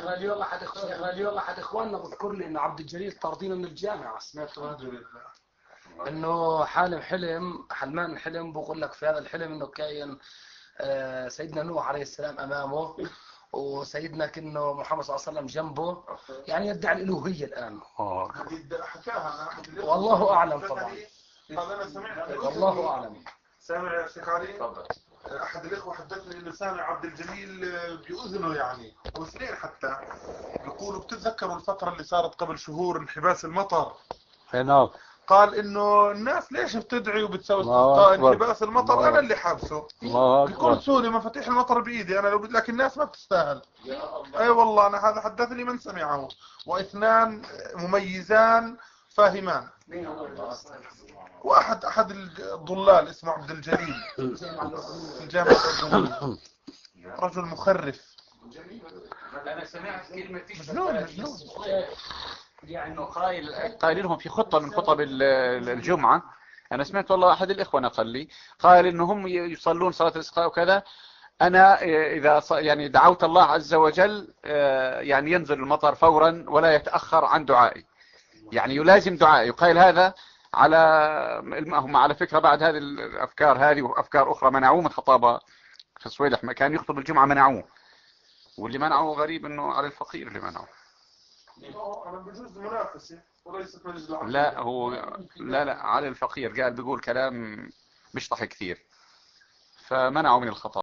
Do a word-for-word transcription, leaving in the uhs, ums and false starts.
شيخنا اليوم احد شيخنا اليوم احد اخواننا بذكر لي ان عبد الجليل طاردينه من الجامعه، سمعت هذا؟ انه حالم حلم حلمان حلم بقول لك في هذا الحلم انه كاين آه، سيدنا نوح عليه السلام امامه، وسيدنا كأنه محمد صلى الله عليه وسلم جنبه، يعني يدعي الالوهيه الان. حكاها انا والله اعلم طبعا. هذا انا سمعت والله اعلم. سامع يا شيخ علي؟ تفضل. احد الاخوه حدثني انه سامع عبد الجليل باذنه يعني وسنين حتى يقولوا بتتذكروا الفتره اللي صارت قبل شهور انحباس المطر؟ نعم. قال انه الناس ليش بتدعي وبتسوي استسقاء انحباس المطر؟ انا اللي حابسه بكل سهوله، مفاتيح المطر بايدي انا، لو بد... لكن الناس ما بتستاهل. اي أيوة والله انا هذا حدثني من سمعه، واثنان مميزان فاهمان. واحد احد الضلال اسمه عبد الجليل في الجامعه الاردنيه، رجل مخرف. انا سمعت كلمه مجنون مجنون يعني قايل قايلينهم في خطبه من خطب الجمعه. انا سمعت والله احد الاخوه نقل لي قال انهم يصلون صلاه الاستسقاء وكذا. انا اذا يعني دعوت الله عز وجل يعني ينزل المطر فورا ولا يتاخر عن دعائي، يعني يلازم دعائي. يقال هذا على هم على فكره بعد هذه الافكار هذه وافكار اخرى منعوه من خطابه في السويدح، كان يخطب الجمعه منعوه، واللي منعه غريب انه على الفقير اللي منعه. انا بجوز منافسه وليست مجلس العقل. لا هو لا لا على الفقير، قال بيقول كلام بيشطح كثير فمنعه من الخطاب.